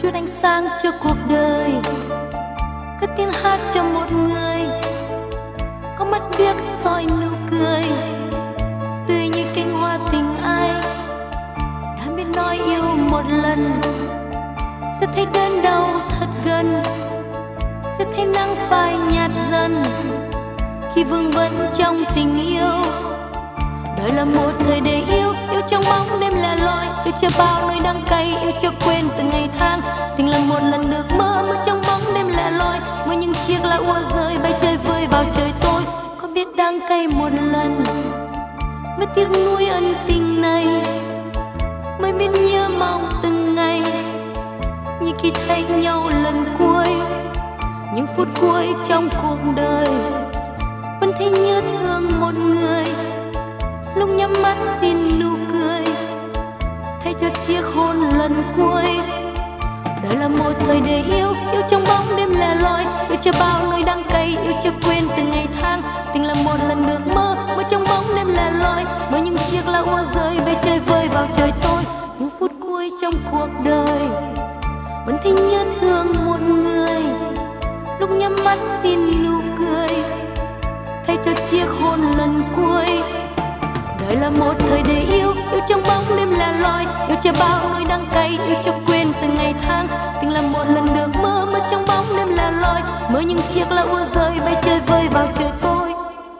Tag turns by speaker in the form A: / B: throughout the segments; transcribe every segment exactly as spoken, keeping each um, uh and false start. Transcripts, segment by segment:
A: chút ánh sáng cho cuộc đời, cất tiếng hát cho một người có mắt biếc soi nụ cười, tươi như cánh hoa tình ai đã biết nói yêu một lần, sẽ thấy đớn đau thật gần, sẽ thấy nắng phai nhạt dần khi vương vấn trong tình yêu. Đời là một thời để yêu, yêu trong bóng đêm lẻ loi, yêu cho bao nỗi đắng cay, yêu cho quên từng ngày tháng. Tình là một lần được mơ, mơ trong bóng đêm lẻ loi, mơ những chiếc lá úa rơi bay chơi vơi vào trời tối. Có biết đắng cay một lần, mới tiếc nuối ân tình này, mới biết nhớ mong từng ngày như khi thấy nhau lần cuối. Những phút cuối trong cuộc đời vẫn thấy nhớ thương một người, lúc nhắm mắt xin nụ cười thay cho chiếc hôn lần cuối. Đời là một thời để yêu, yêu trong bóng đêm lẻ loi, yêu cho bao nỗi đắng cay, yêu cho quên từng ngày tháng. Tình là một lần được mơ, mơ trong bóng đêm lẻ loi, mơ những chiếc lá úa rơi bay chơi vơi vào trời tối. Những phút cuối trong cuộc đời vẫn thấy nhớ thương một người, lúc nhắm mắt xin nụ cười thay cho chiếc hôn lần cuối. Đời là một thời để yêu, yêu trong bóng đêm lẻ loi, yêu cho bao nỗi đắng cay, yêu cho quên từng ngày tháng. Tình là một lần được mơ, mơ trong bóng đêm lẻ loi, mơ những chiếc lá úa rơi bay chơi vơi vào trời tối.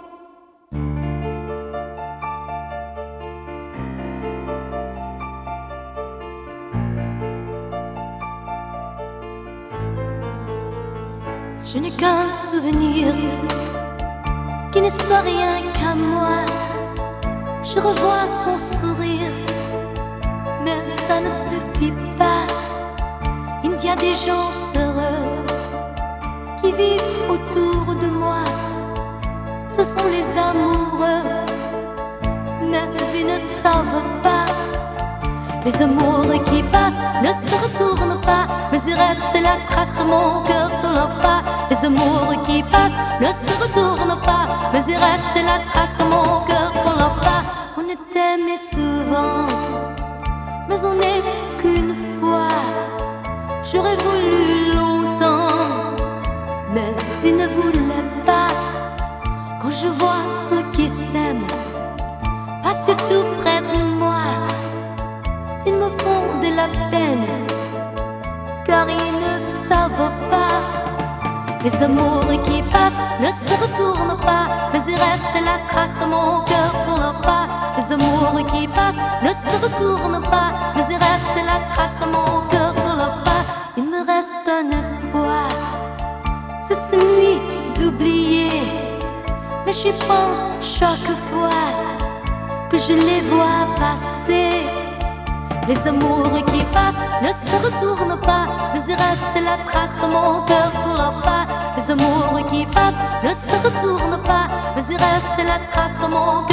A: Je n'ai qu'un souvenir qui ne soit rien qu'à moi. Je revois son sourire, mais ça ne suffit pas. Il y a des gens heureux qui vivent autour de moi. Ce sont les amoureux, mais ils ne savent pas. Les amoureux qui passent ne se retournent pas, mais il reste la trace de mon cœur de leurs pas. Les amoureux qui passent ne se retournent pas, mais il reste la trace de mon cœur de leurs pas. On est aimé souvent, mais on n'est qu'une fois. J'aurais voulu longtemps, mais il ne voulait pas. Quand je vois ceux qui s'aiment passer tout près de moi, ils me font de la peine, car ils ne savent pas. Les amoureux qui passent ne se retournent pas, mais il reste la trace de mon cœur pour leurs pas. Les amoureux qui passent ne se retournent pas, mais il reste la trace de mon cœur pour leurs pas. Il me reste un espoir, c'est celui d'oublier, mais j'y pense chaque fois que je les vois passer. Les amoureux qui passent ne se retournent pas, mais il reste la trace de mon cœur pour leurs pas. Les amoureux qui passent ne se retournent pas, mais il reste la trace de mon cœur.